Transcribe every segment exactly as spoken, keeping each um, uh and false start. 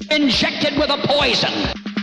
injected with a poison.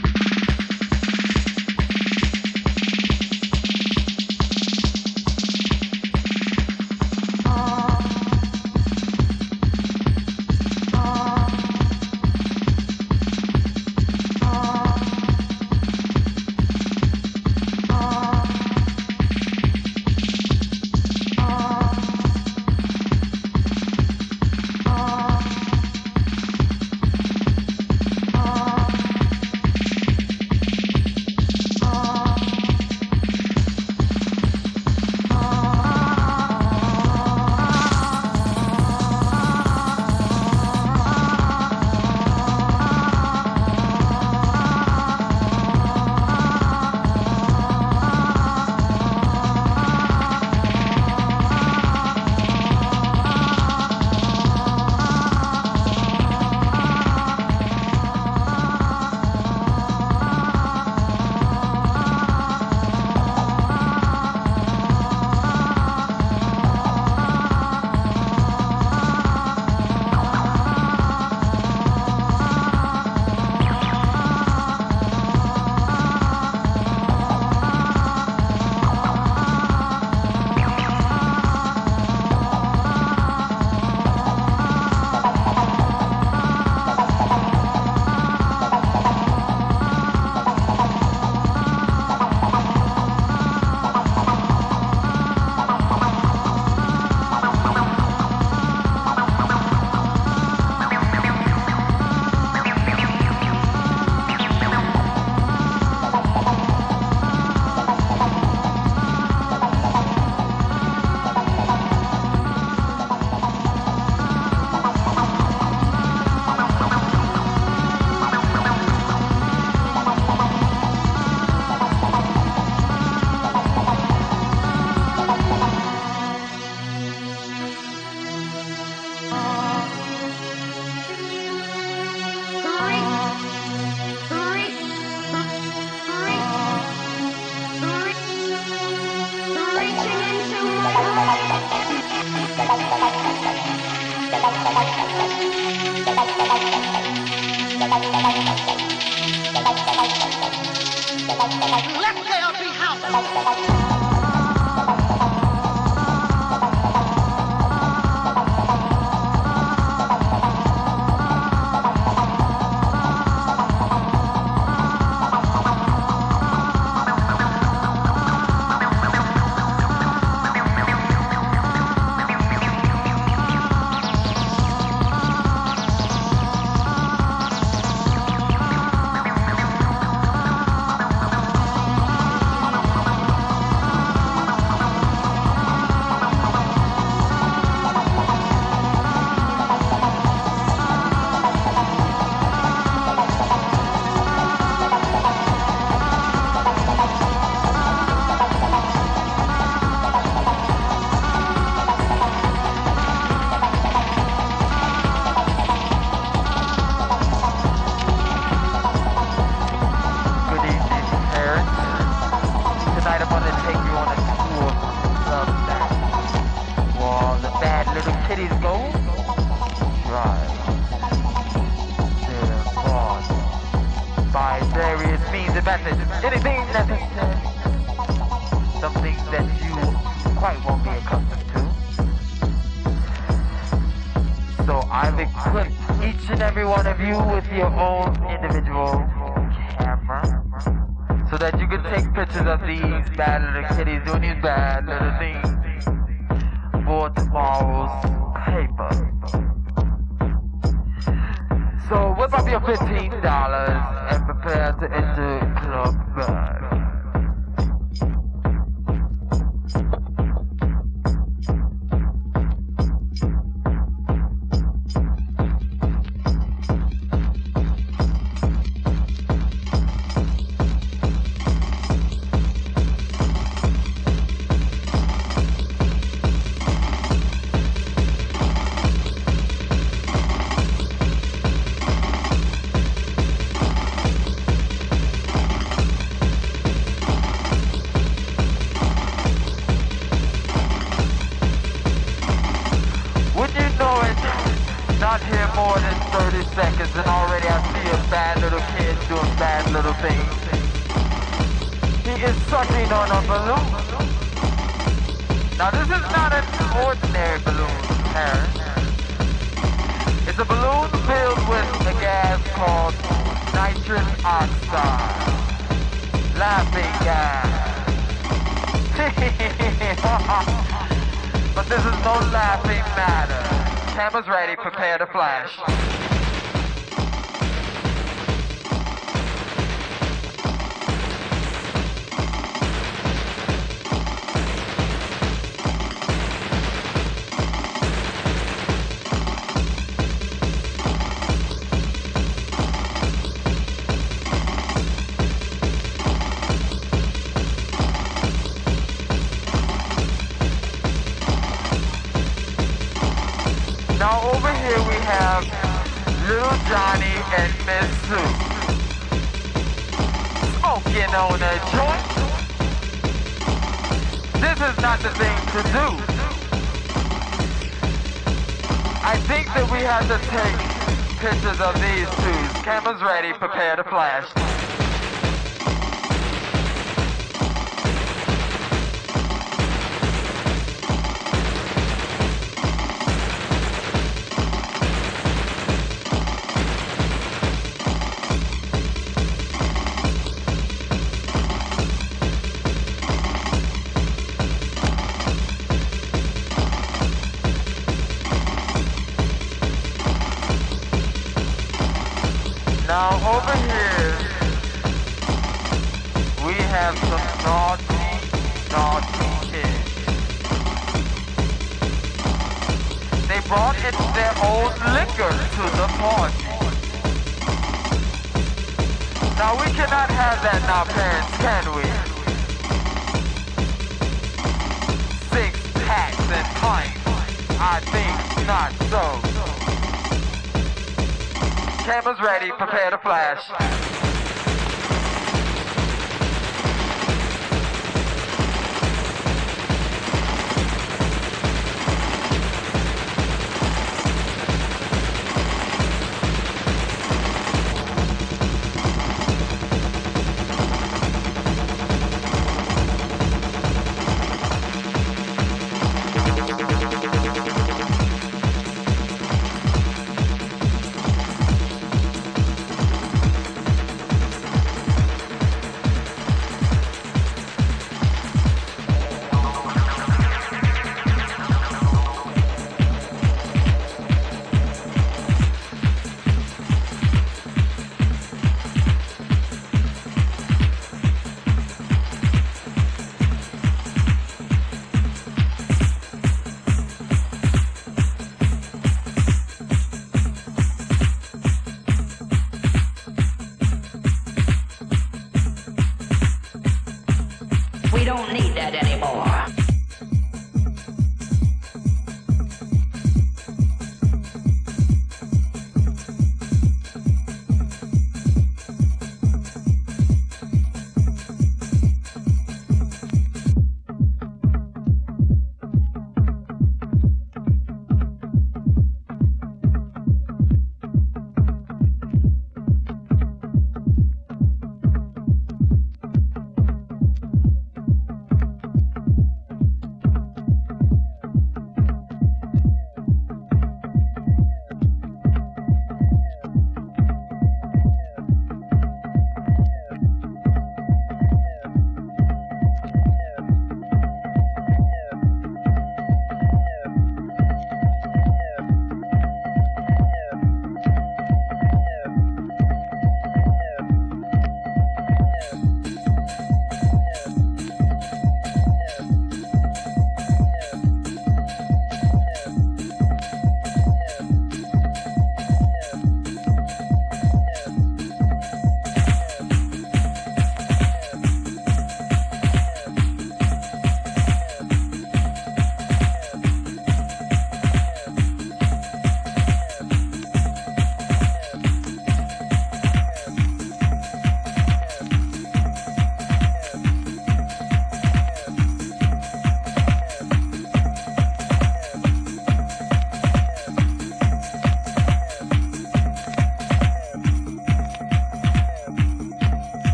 Let there be house. not here more than thirty seconds and already I see a bad little kid doing bad little things. He is sucking on a balloon. Now this is not an ordinary balloon, parents. It's a balloon filled with a gas called nitrous oxide. Laughing gas. But this is no laughing matter. Cameras ready, prepare to flash. Now over here we have Little Johnny and Miss Sue smoking on a joint. This is not the thing to do. I think that we have to take pictures of these two. Cameras ready, prepare to flash. Now over here, we have some naughty, naughty kids. They brought in their own liquor to the party. Now we cannot have that now, parents, can we? Six packs and pints, I think not so. Cameras ready, prepare to flash. We don't need that anymore.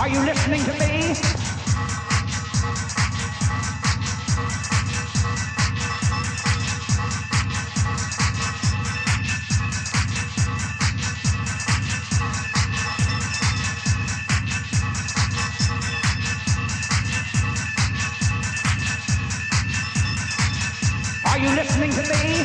Are you listening to me? Are you listening to me?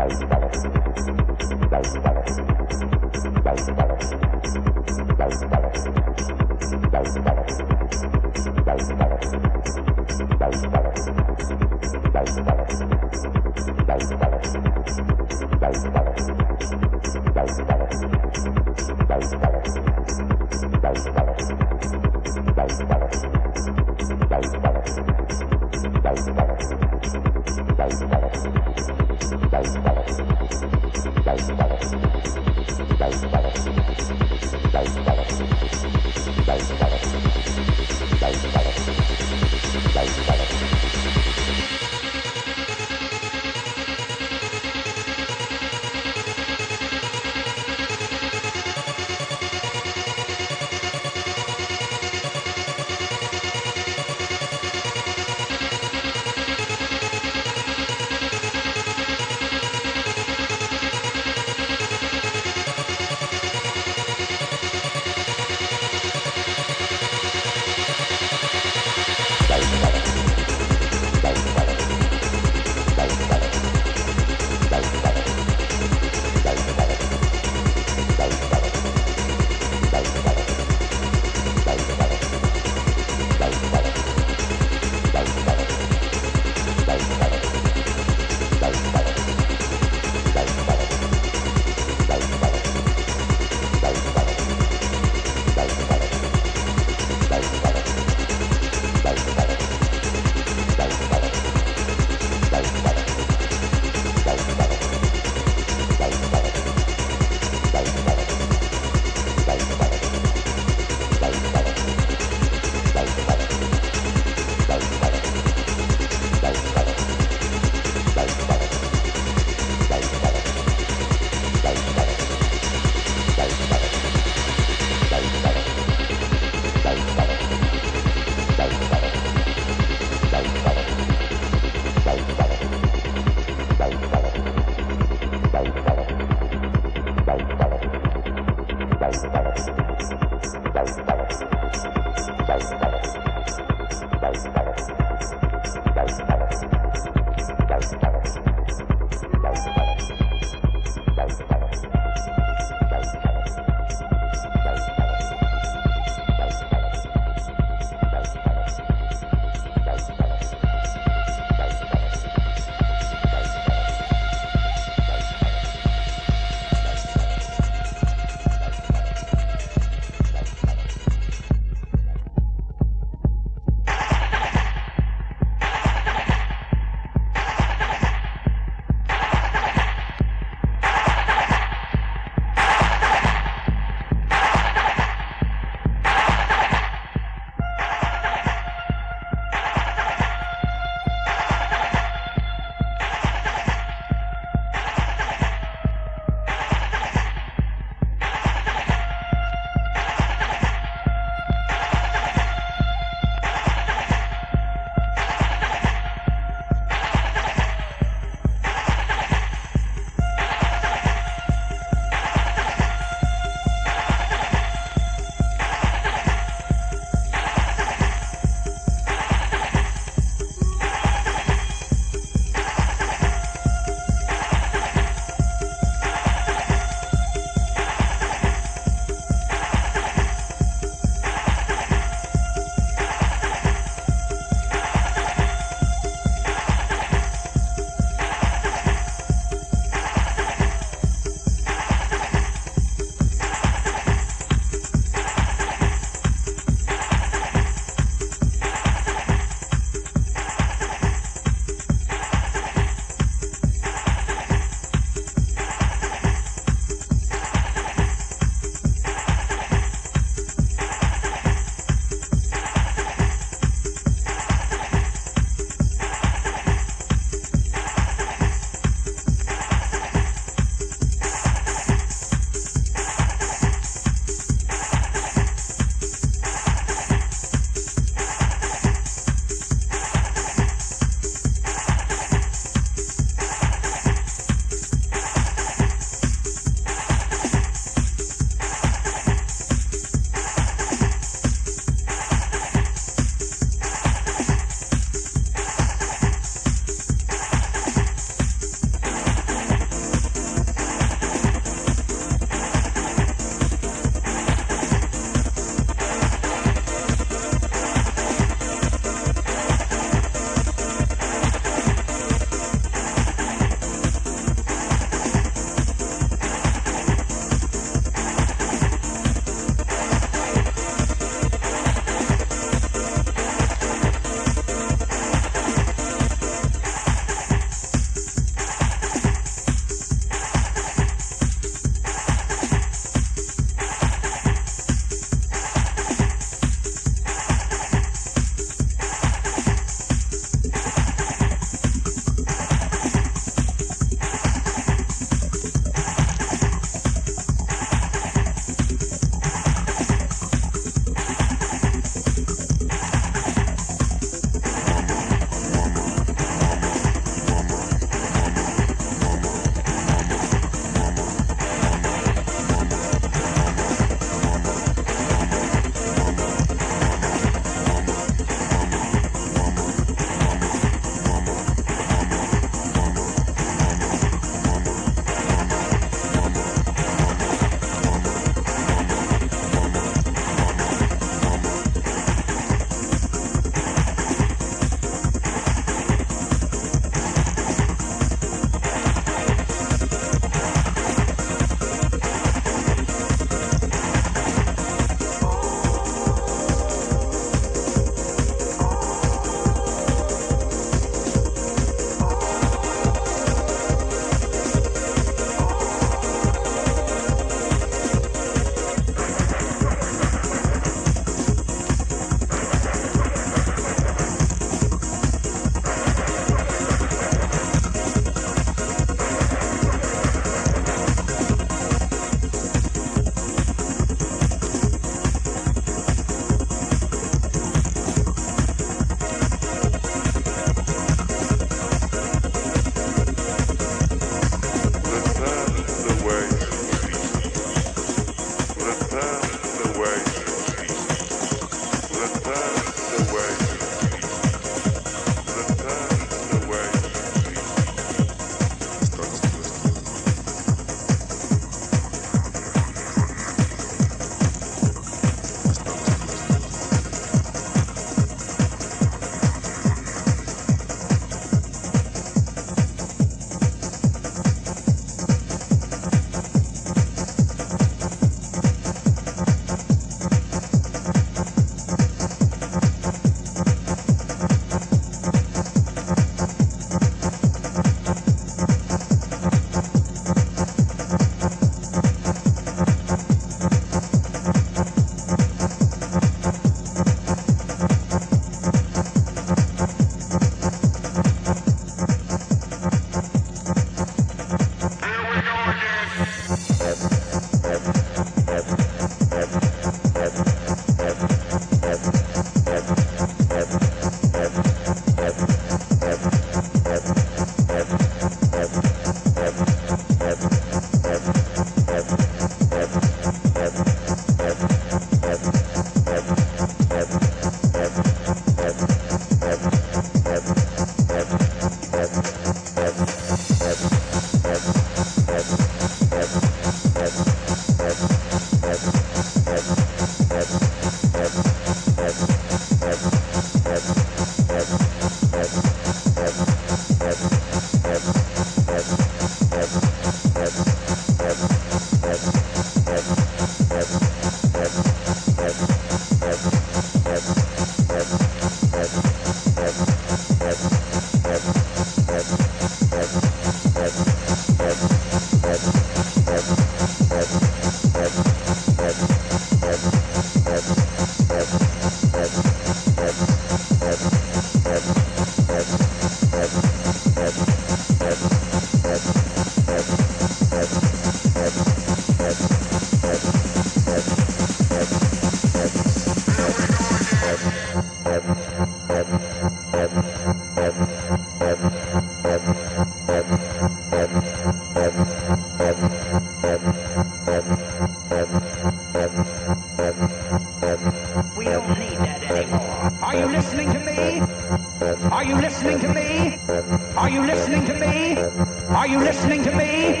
We don't need that anymore. Are you listening to me? Are you listening to me? Are you listening to me? Are you listening to me?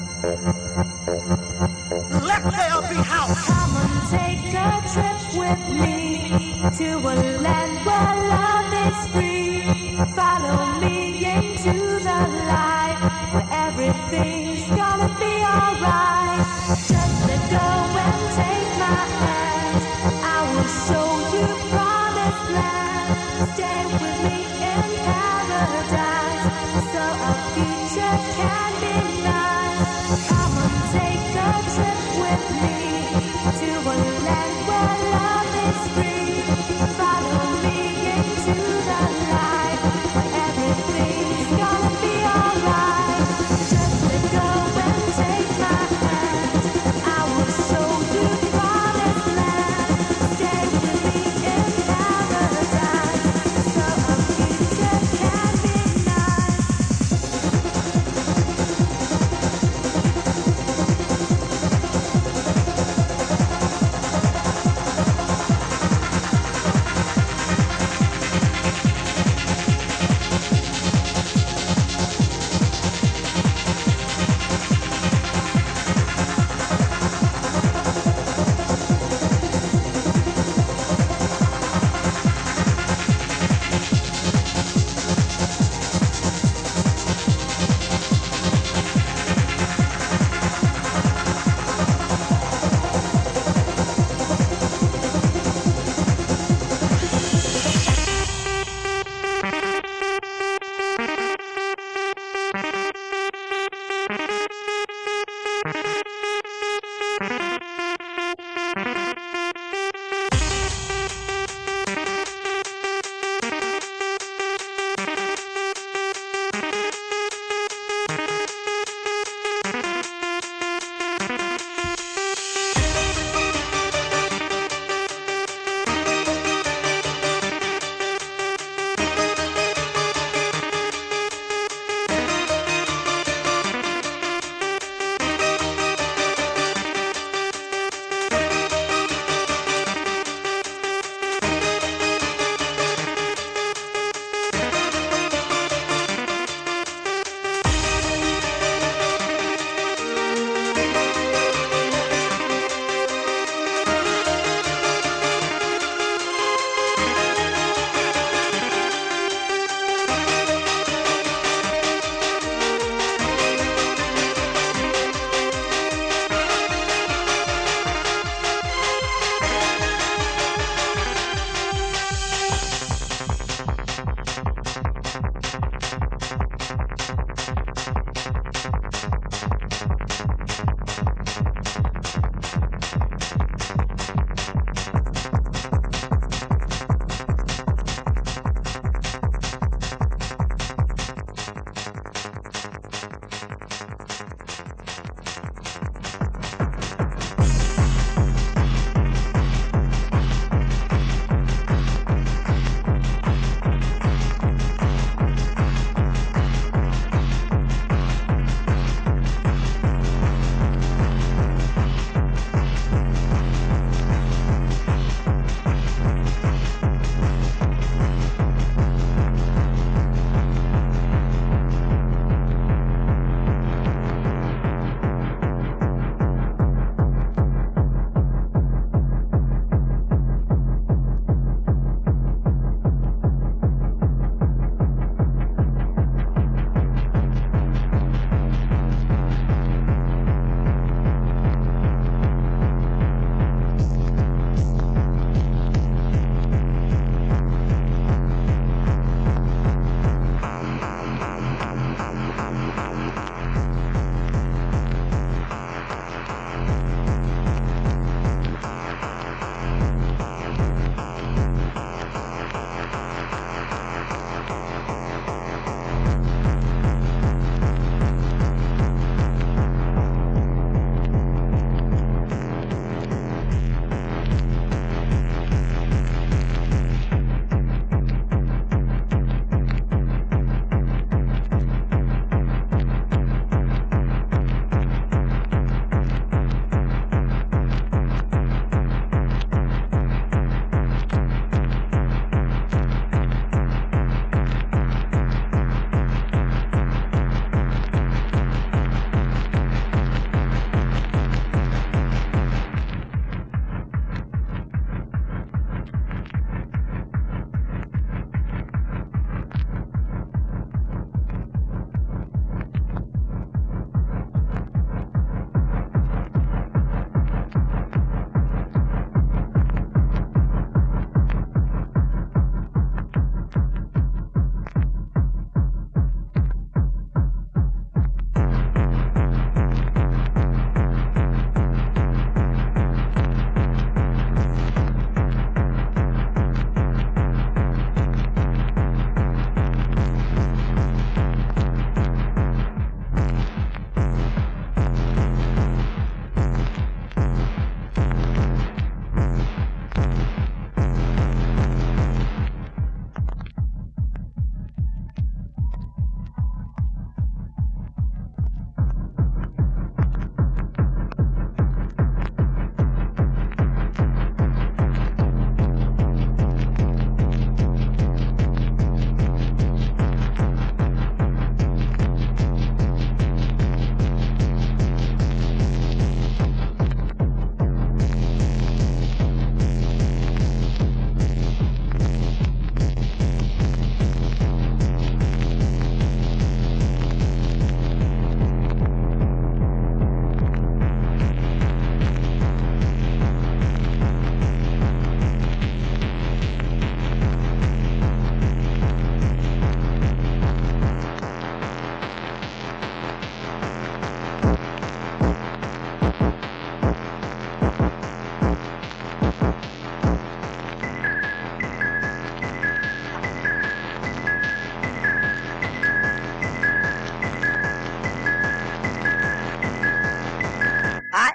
Let there be house. Come and take a trip with me to a land where love is free. Follow me into the light where everything's gonna be alright. Just let go and take my hand. I will show you promised land. Stay with me in paradise so our future can be nice. Come on.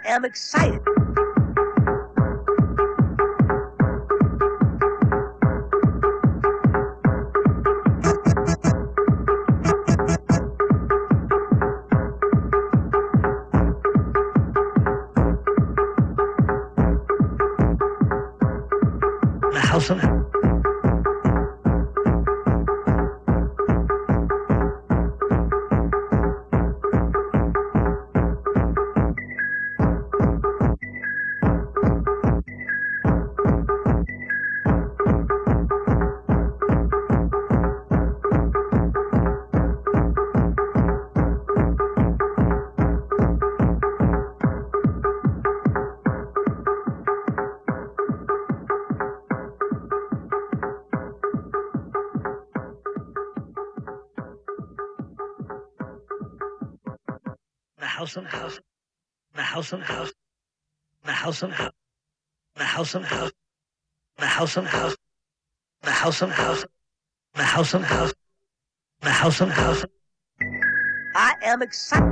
am excited. The house of the house of house, the house of house, the house of house, the house of house, the house of house, the house of house, the house of house, the house of house. I am excited.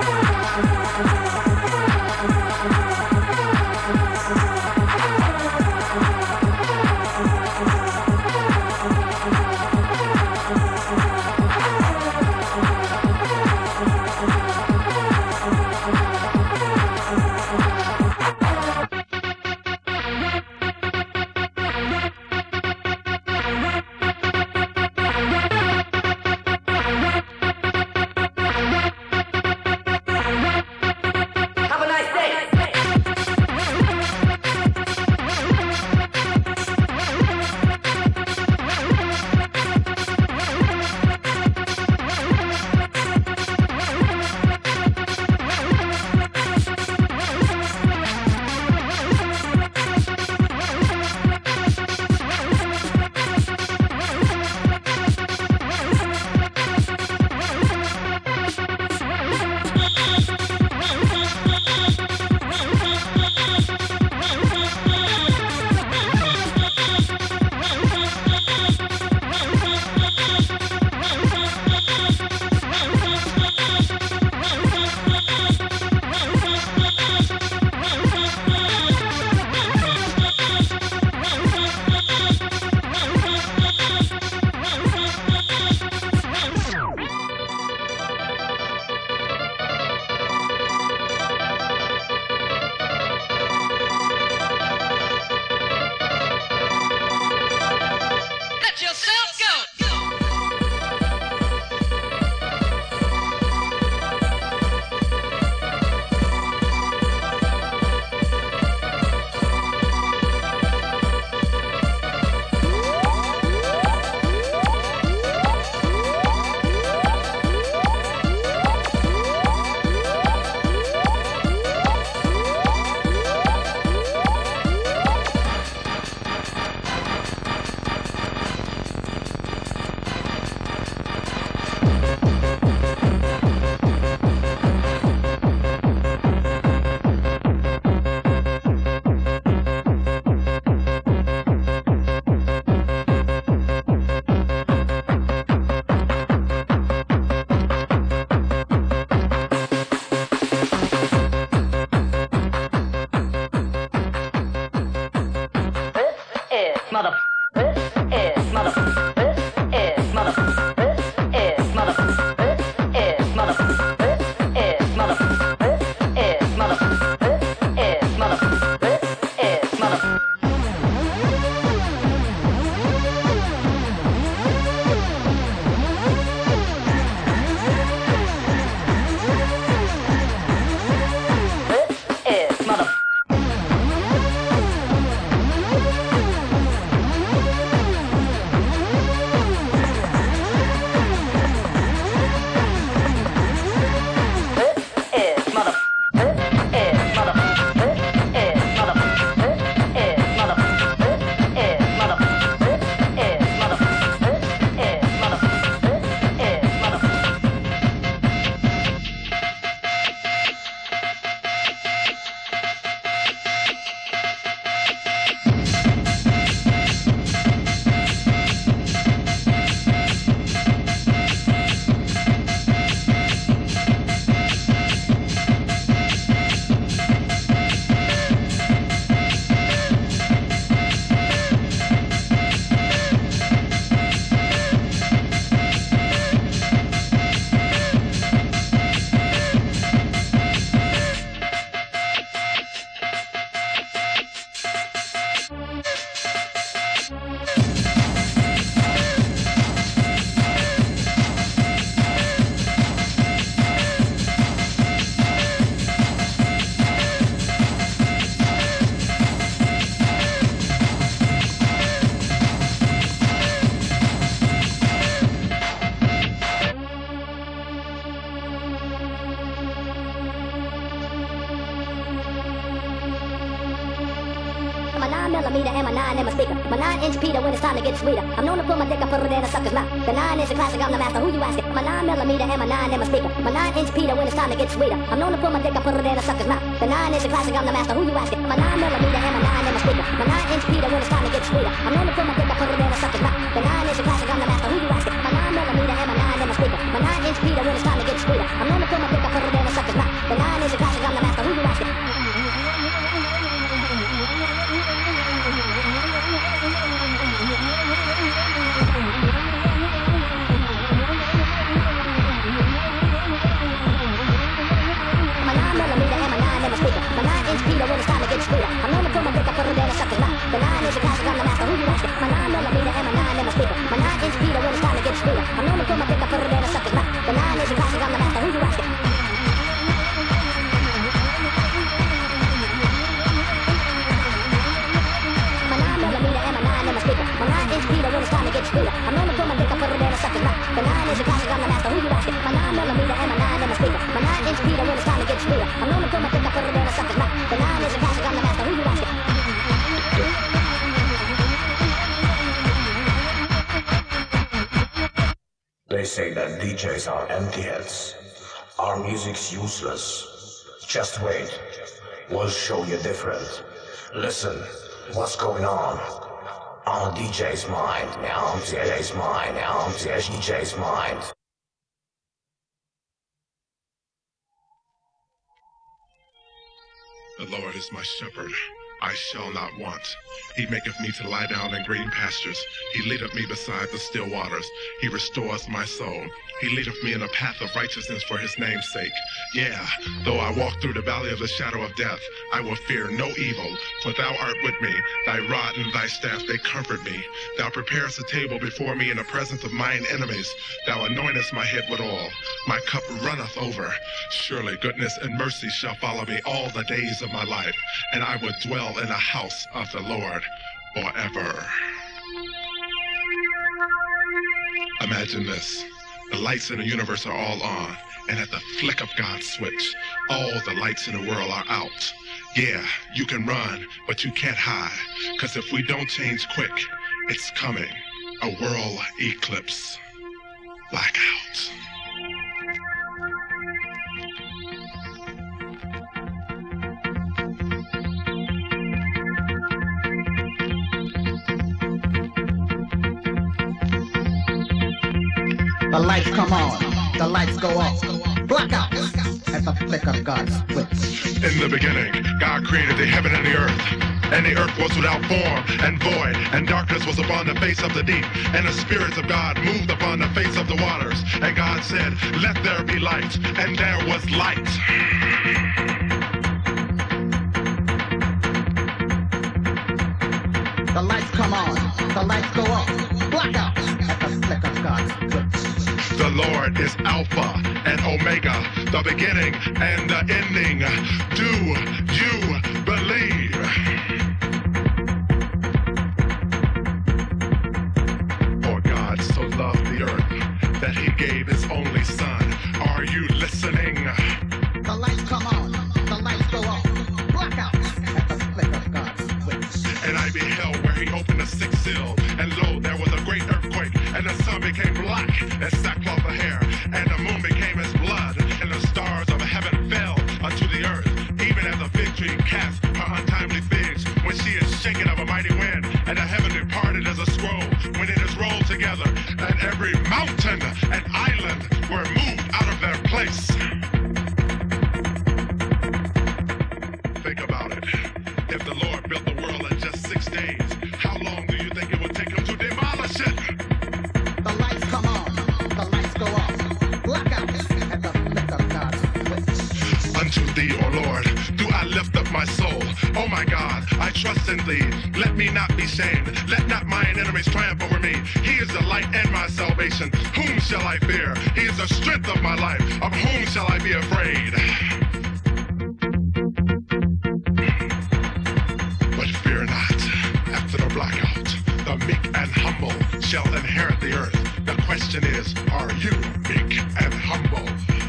mother. This is mother. This is mother. This is mother. This is mother. This is mother. This is mother. This is mother. This is mother. Sweeter. I'm known to pull my dick, I put it in a sucker's mouth. The nine is a classic, I'm the master, who you asking? My nine millimeter and my nine in my speaker. My nine inch Peter when it's time to get sweeter. I'm known to pull my dick, I put it in a sucker's mouth. The nine is a classic, I'm the master, who you asking? My nine millimeter and my nine in my speaker. My nine inch Peter when it's time to get sweeter. I'm known to pull my dick, I put it in a sucker's mouth. The nine is a classic, I'm the master, who you asking? My nine millimeter and my nine in my speaker. My nine inch Peter when it's time to get sweeter. I'm known to pull my dick, I put it in a sucker's mouth. The nine is a classic, I'm the master, who you asking? Peter when it's time to get sweeter. I'm known to pull my dick, I put it in a sucker's mouth. The nine is a classic, I'm the master, who you asking? My nine millimeter and my nine in my speaker. My nine inch Peter when it's time to get sweeter. I'm known to pull my dick, I put it in a sucker's mouth. The nine is a classic, I'm the master, who you asking? My nine millimeter and my nine in my speaker. My nine inch Peter when it's time to get sweeter. I'm known to pull my dick, I put it in a sucker's mouth. The nine is a classic, I'm the master, who you asking? My nine millimeter and my nine in my speaker. My nine inch Peter when it's time to get sweeter. I'm known to pull my dick, I put it in a sucker's mouth. The nine is a classic, I'm the master, who you asking? They say that D Js are empty heads. Our music's useless. Just wait. We'll show you different. Listen, what's going on? On D J's mind. On D J's mind. On D J's mind. The Lord is my shepherd, I shall not want. He maketh me to lie down in green pastures. He leadeth me beside the still waters. He restores my soul. He leadeth me in a path of righteousness for his name's sake. Yeah, though I walk through the valley of the shadow of death, I will fear no evil, for thou art with me. Thy rod and thy staff, they comfort me. Thou preparest a table before me in the presence of mine enemies. Thou anointest my head with oil. My cup runneth over. Surely goodness and mercy shall follow me all the days of my life, and I will dwell in the house of the Lord forever. Imagine this. The lights in the universe are all on, and at the flick of God's switch, all the lights in the world are out. Yeah, you can run, but you can't hide, because if we don't change quick, it's coming. A world eclipse. Blackout. The lights come on, the lights go off. Blackout at the flick of God's switch. In the beginning, God created the heaven and the earth. And the earth was without form and void, and darkness was upon the face of the deep. And the spirits of God moved upon the face of the waters. And God said, let there be light. And there was light. The lights come on, the lights go off. Blackout at the flick of God's switch. The Lord is Alpha and Omega, the beginning and the ending. Do you believe? For God so loved the earth that he gave his only son. Are you listening? The lights come on, the lights go off. Blackout at the flick of God's switch. And I beheld where he opened the sixth seal, and lo, there was a great earthquake, and the sun became black as sackcloth of hair, and the moon became as blood, and the stars of heaven fell unto the earth, even as a fig tree casts her untimely figs when she is shaken of a mighty wind, and the heaven departed as a scroll when it is rolled together, and every mountain and island were moved out of their place. Think about it. If the Lord built the world in just six days, how long do you think it would take him to demolish it? The lights come on, the lights go off. Blackout at the flick of God's switch. Unto thee, O Lord, do I lift up my soul. Oh my God, I trust in thee. Let me not be shamed. Let not mine enemies triumph over me. He is the light and my salvation. Whom shall I fear? He is the strength of my life. Of whom shall I be afraid? But fear not, after the blackout, the meek and humble shall inherit the earth. The question is, are you meek and humble?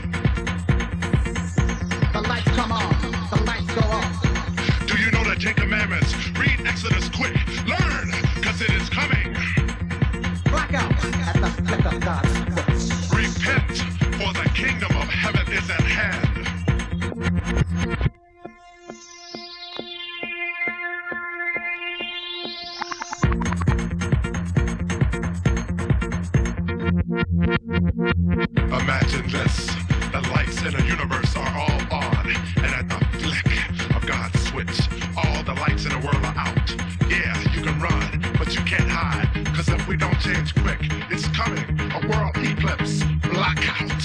The lights come on, the lights go off. Do you know the Ten Commandments? Read Exodus quick. Learn, because it is coming. Blackout at the flick of God's switch. Repent, for the kingdom of heaven is at hand. Imagine this, the lights in the universe are all on, and at the flick of God's switch, all the lights in the world are out. Yeah, you can run, but you can't hide, cause if we don't change quick, it's coming, a world eclipse, blackout.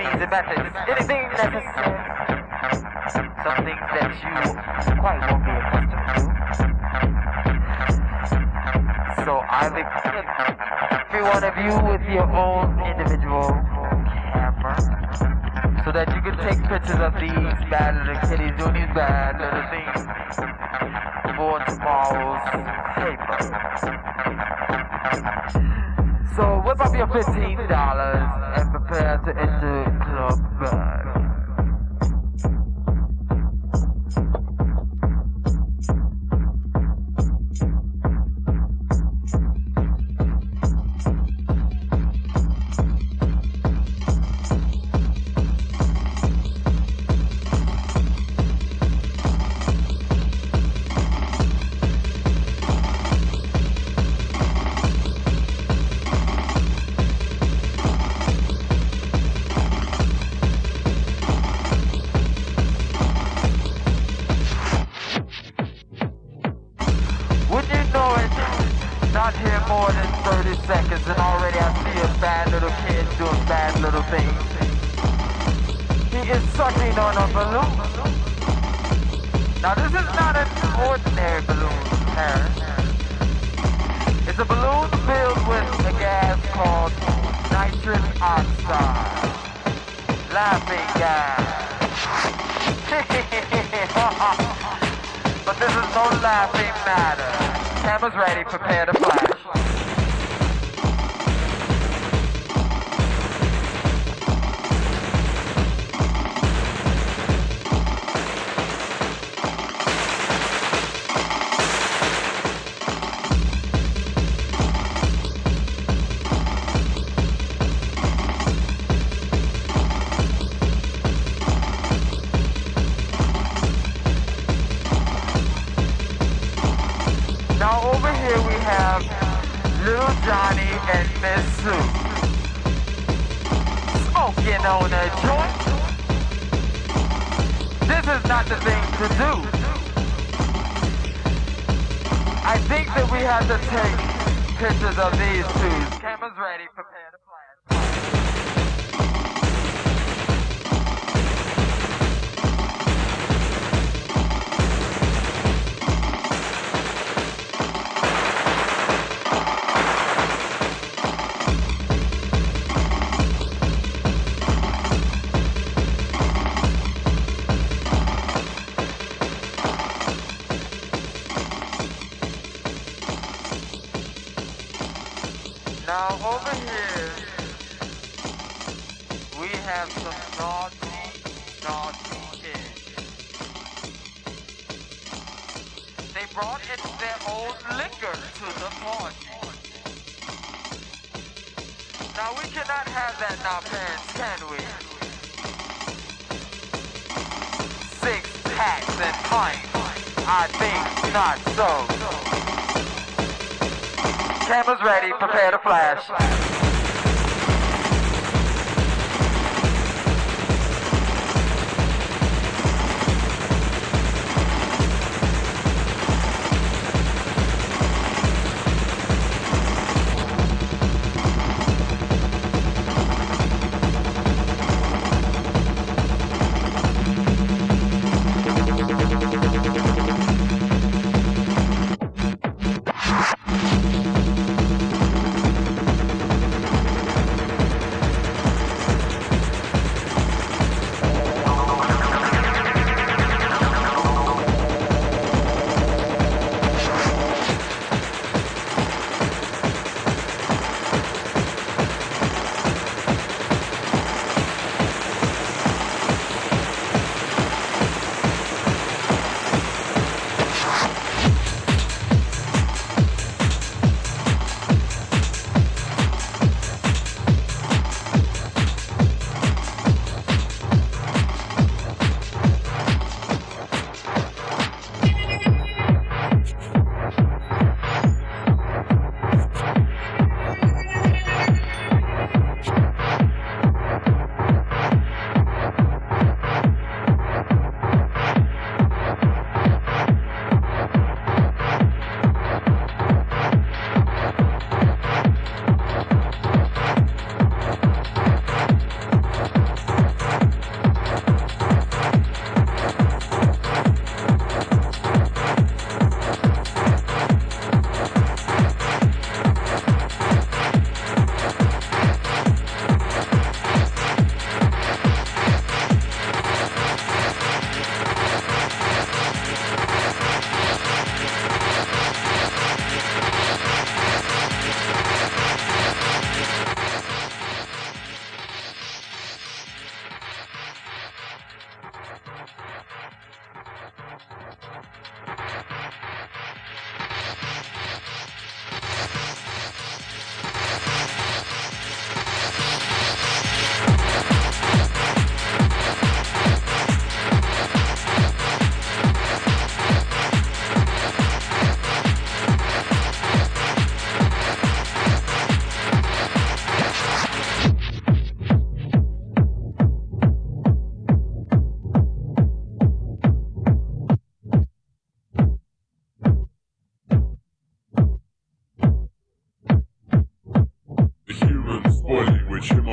means and methods, anything necessary. Some things that you quite won't be accustomed to. So I've equipped every one of you with your own individual camera, so that you can take pictures of these bad little kitties doing these bad little things for tomorrow's paper. So whip up your fifteen dollars and prepare to enter Club Bag. Not here more than thirty seconds and already I see a bad little kid doing bad little things. He is sucking on a balloon. Now this is not an ordinary balloon, parents. It's a balloon filled with a gas called nitrous oxide. Laughing gas. But this is no laughing matter. Cameras ready, prepare to flash. Now over here we have Little Johnny and Miss Sue smoking on a joint. This is not the thing to do. I think that we have to take pictures of these two. Cameras ready, prepare to flash. Now over here, we have some naughty, naughty kids. They brought in their own liquor to the party. Now we cannot have that now, parents, can we? Six packs and pints, I think not so. Cameras ready, prepare to flash.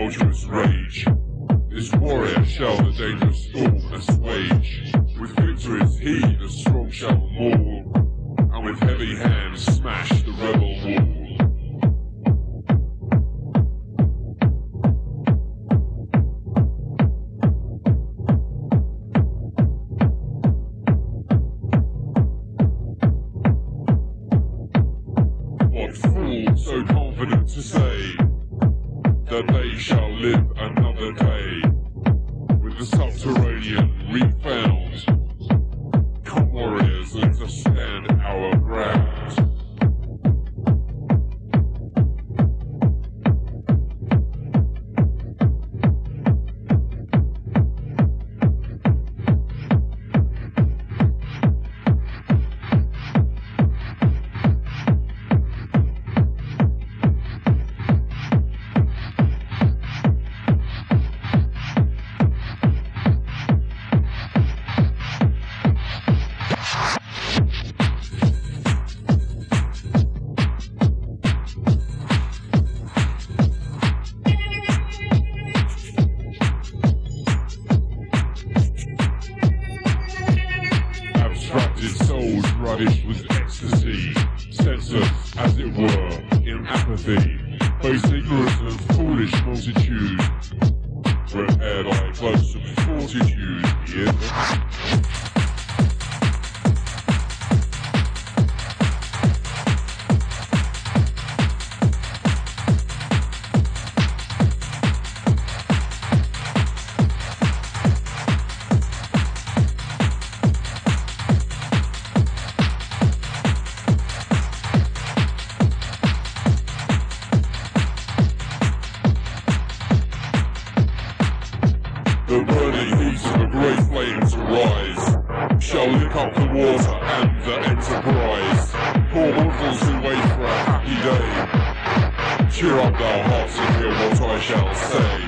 tumultuous rage. This warrior shall the dangerous storm assuage. With victory's heat the strong shall maul, and with heavy hands smash the rebel wall. What fool so confident to say that they shall live another day, with the subterranean refound? Come warriors, let us stand our ground. Abstracted souls ravished with ecstasy, senseless as it were in apathy, base ignorance of foolish multitude. Prepare thy close of fortitude, yeah. The burning heat of a great flame to rise shall lick up the water and the enterprise. Poor mortals who wait for a happy day, cheer up thou hearts and hear what I shall say.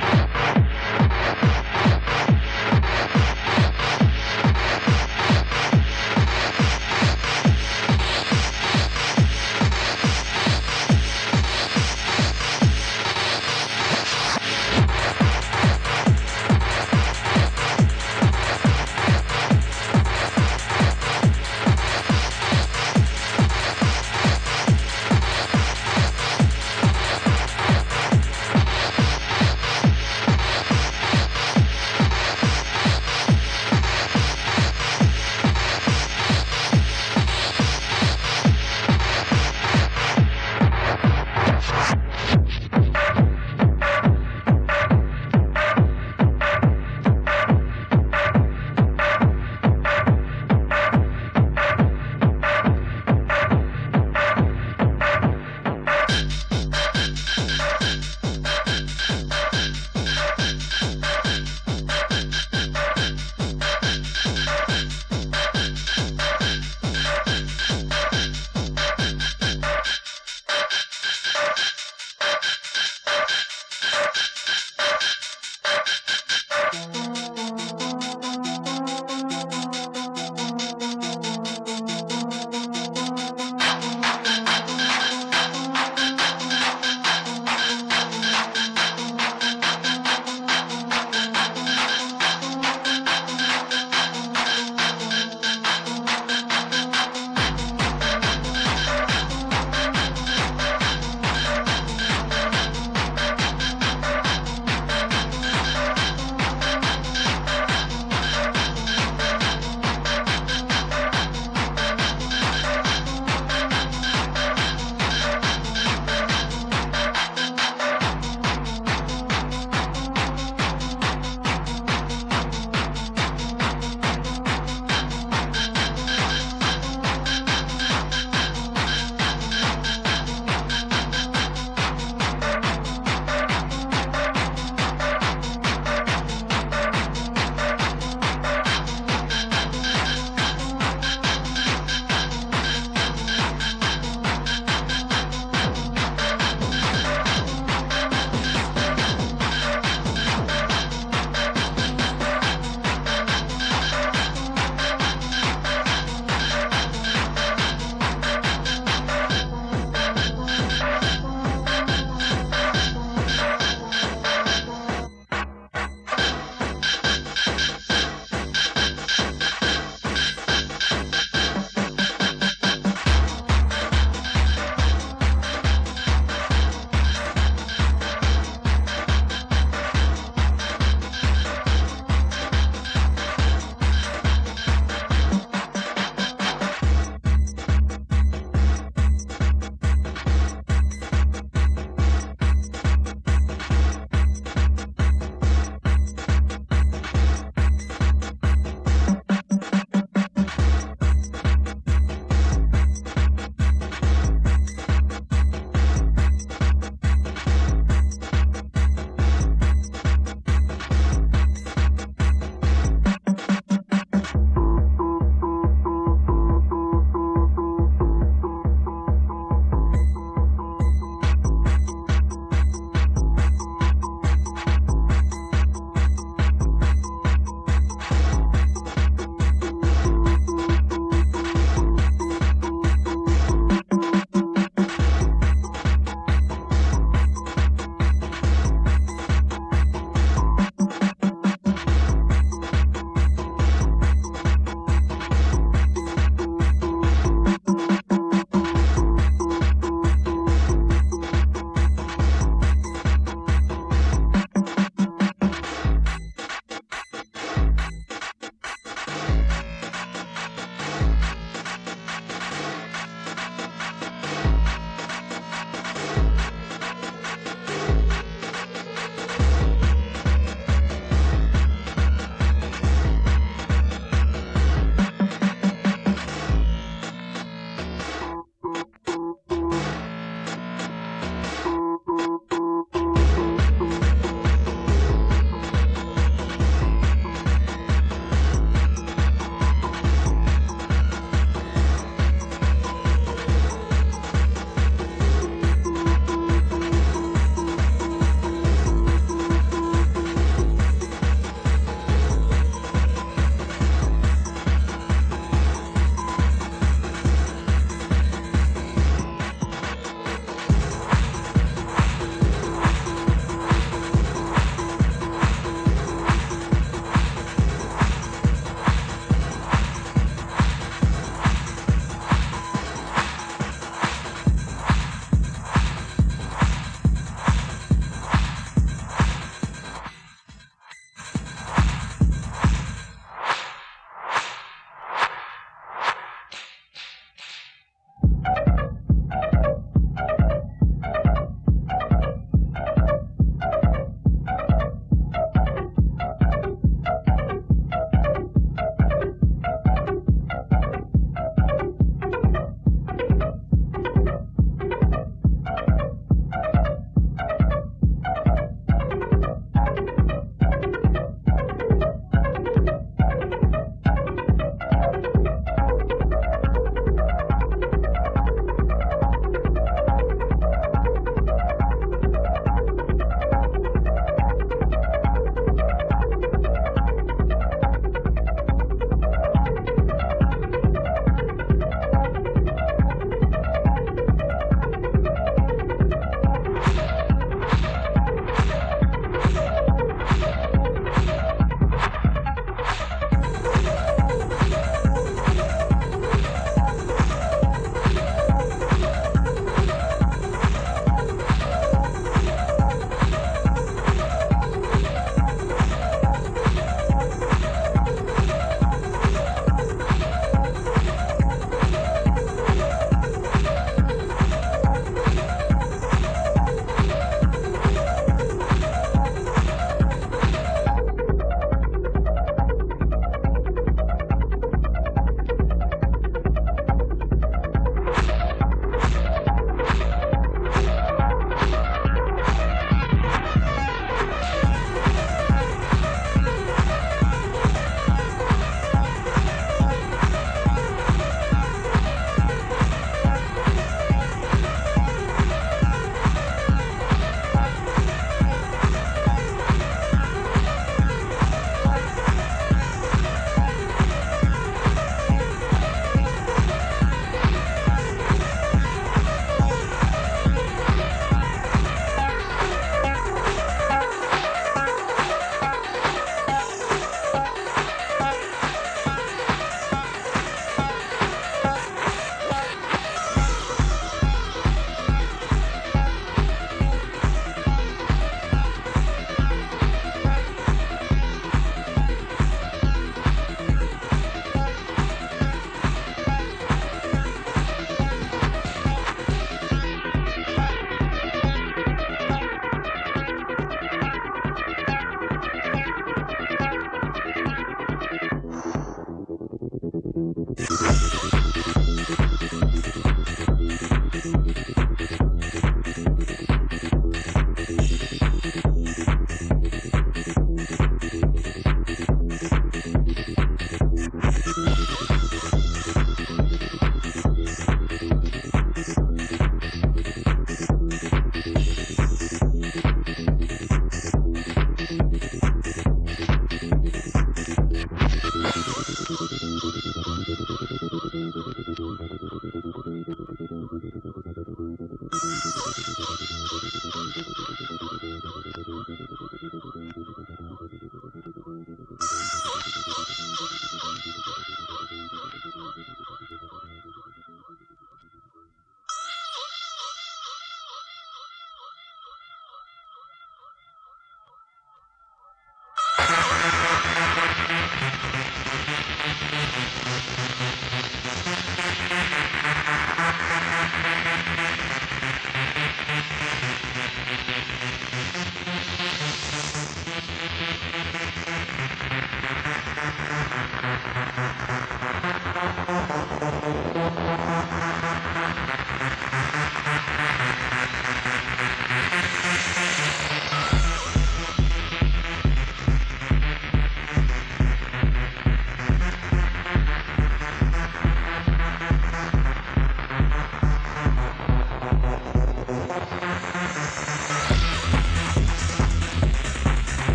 Thank you.